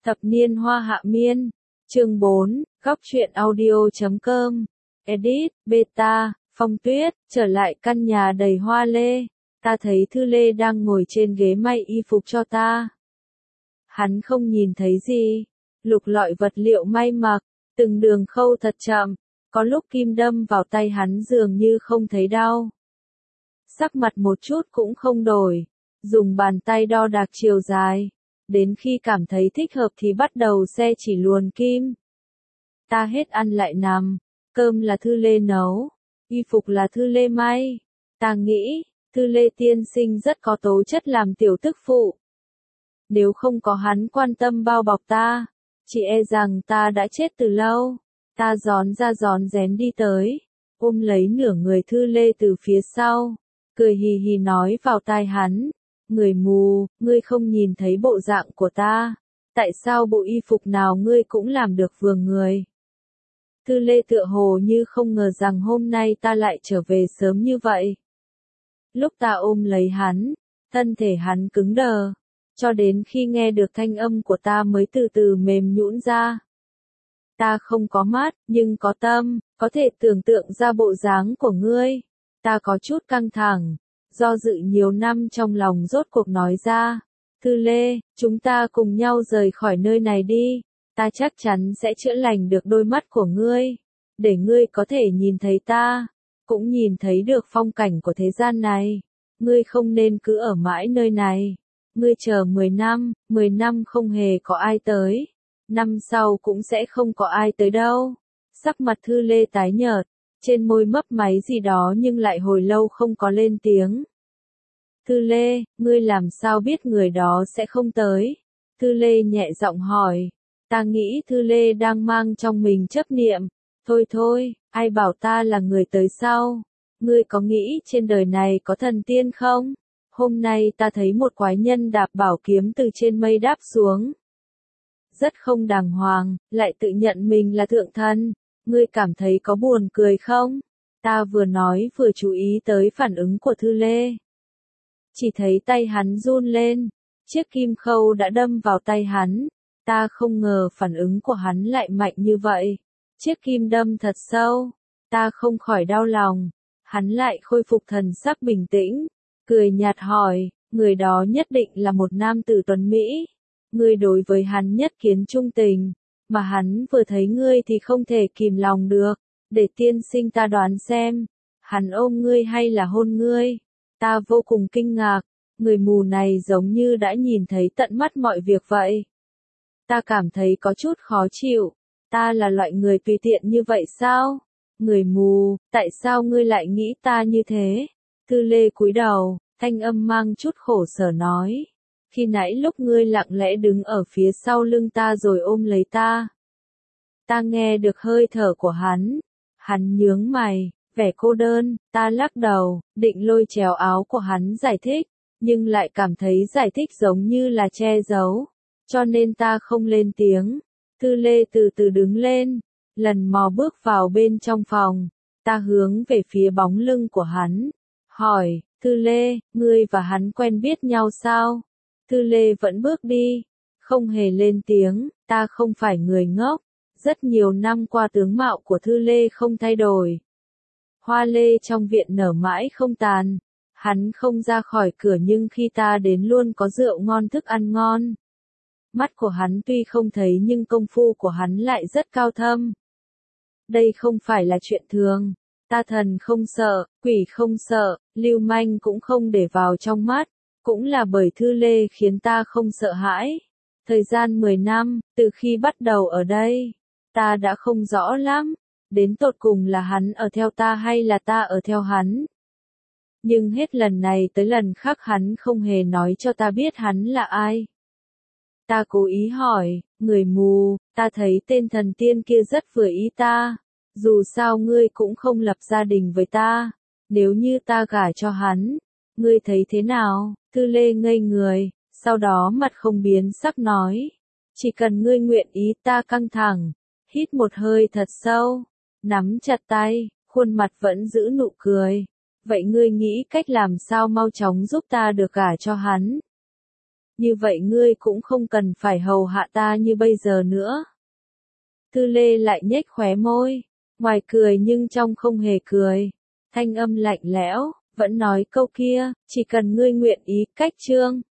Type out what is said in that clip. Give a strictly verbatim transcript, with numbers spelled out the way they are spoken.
Thập niên hoa hạ miên. Chương bốn, góc truyện audio chấm com. Edit, beta, Phong Tuyết, trở lại căn nhà đầy hoa lê. Ta thấy Thư Lê đang ngồi trên ghế may y phục cho ta. Hắn không nhìn thấy gì. Lục lọi vật liệu may mặc, từng đường khâu thật chậm. Có lúc kim đâm vào tay hắn dường như không thấy đau. Sắc mặt một chút cũng không đổi. Dùng bàn tay đo đạc chiều dài. Đến khi cảm thấy thích hợp thì bắt đầu xe chỉ luồn kim. Ta hết ăn lại nằm. Cơm là Thư Lê nấu. Y phục là Thư Lê may. Ta nghĩ, Thư Lê tiên sinh rất có tố chất làm tiểu tức phụ. Nếu không có hắn quan tâm bao bọc ta, chỉ e rằng ta đã chết từ lâu. Ta gión ra gión rén đi tới, ôm lấy nửa người Thư Lê từ phía sau, cười hì hì nói vào tai hắn. Người mù, ngươi không nhìn thấy bộ dạng của ta. Tại sao bộ y phục nào ngươi cũng làm được vừa người? Thư Lê tựa hồ như không ngờ rằng hôm nay ta lại trở về sớm như vậy. Lúc ta ôm lấy hắn, thân thể hắn cứng đờ, cho đến khi nghe được thanh âm của ta mới từ từ mềm nhũn ra. Ta không có mắt, nhưng có tâm, có thể tưởng tượng ra bộ dáng của ngươi. Ta có chút căng thẳng, do dự nhiều năm trong lòng rốt cuộc nói ra. Thư Lê, chúng ta cùng nhau rời khỏi nơi này đi. Ta chắc chắn sẽ chữa lành được đôi mắt của ngươi, để ngươi có thể nhìn thấy ta, cũng nhìn thấy được phong cảnh của thế gian này. Ngươi không nên cứ ở mãi nơi này. Ngươi chờ mười năm, mười năm không hề có ai tới. Năm sau cũng sẽ không có ai tới đâu. Sắc mặt Thư Lê tái nhợt, trên môi mấp máy gì đó nhưng lại hồi lâu không có lên tiếng. Thư Lê, ngươi làm sao biết người đó sẽ không tới? Thư Lê nhẹ giọng hỏi. Ta nghĩ Thư Lê đang mang trong mình chấp niệm. Thôi thôi, ai bảo ta là người tới sau? Ngươi có nghĩ trên đời này có thần tiên không? Hôm nay ta thấy một quái nhân đạp bảo kiếm từ trên mây đáp xuống. Rất không đàng hoàng, lại tự nhận mình là thượng thần. Ngươi cảm thấy có buồn cười không? Ta vừa nói vừa chú ý tới phản ứng của Thư Lê. Chỉ thấy tay hắn run lên, chiếc kim khâu đã đâm vào tay hắn. Ta không ngờ phản ứng của hắn lại mạnh như vậy. Chiếc kim đâm thật sâu, ta không khỏi đau lòng. Hắn lại khôi phục thần sắc bình tĩnh, cười nhạt hỏi, người đó nhất định là một nam tử tuấn Mỹ. Ngươi đối với hắn nhất kiến trung tình, mà hắn vừa thấy ngươi thì không thể kìm lòng được. Để tiên sinh ta đoán xem, hắn ôm ngươi hay là hôn ngươi? Ta vô cùng kinh ngạc, người mù này giống như đã nhìn thấy tận mắt mọi việc vậy. Ta cảm thấy có chút khó chịu, ta là loại người tùy tiện như vậy sao? Người mù, tại sao ngươi lại nghĩ ta như thế? Thư Lê cúi đầu, thanh âm mang chút khổ sở nói. Khi nãy lúc ngươi lặng lẽ đứng ở phía sau lưng ta rồi ôm lấy ta. Ta nghe được hơi thở của hắn. Hắn nhướng mày, vẻ cô đơn, ta lắc đầu, định lôi chéo áo của hắn giải thích, nhưng lại cảm thấy giải thích giống như là che giấu, cho nên ta không lên tiếng. Thư Lê từ từ đứng lên, lần mò bước vào bên trong phòng, ta hướng về phía bóng lưng của hắn, hỏi, Thư Lê, ngươi và hắn quen biết nhau sao? Thư Lê vẫn bước đi, không hề lên tiếng, ta không phải người ngốc. Rất nhiều năm qua tướng mạo của Thư Lê không thay đổi. Hoa lê trong viện nở mãi không tàn. Hắn không ra khỏi cửa nhưng khi ta đến luôn có rượu ngon thức ăn ngon. Mắt của hắn tuy không thấy nhưng công phu của hắn lại rất cao thâm. Đây không phải là chuyện thường. Ta thần không sợ, quỷ không sợ, lưu manh cũng không để vào trong mắt. Cũng là bởi Thư Lê khiến ta không sợ hãi. Thời gian mười năm, từ khi bắt đầu ở đây, ta đã không rõ lắm, đến tột cùng là hắn ở theo ta hay là ta ở theo hắn. Nhưng hết lần này tới lần khác hắn không hề nói cho ta biết hắn là ai. Ta cố ý hỏi, người mù, ta thấy tên thần tiên kia rất vừa ý ta. Dù sao ngươi cũng không lập gia đình với ta, nếu như ta gả cho hắn, ngươi thấy thế nào? Thư Lê ngây người, sau đó mặt không biến sắc nói. Chỉ cần ngươi nguyện ý. Ta căng thẳng, hít một hơi thật sâu, nắm chặt tay, khuôn mặt vẫn giữ nụ cười. Vậy ngươi nghĩ cách làm sao mau chóng giúp ta được gả cho hắn? như vậy ngươi cũng không cần phải hầu hạ ta như bây giờ nữa. Thư Lê lại nhếch khóe môi, ngoài cười nhưng trong không hề cười, thanh âm lạnh lẽo, vẫn nói câu kia, chỉ cần ngươi nguyện ý, cách chương.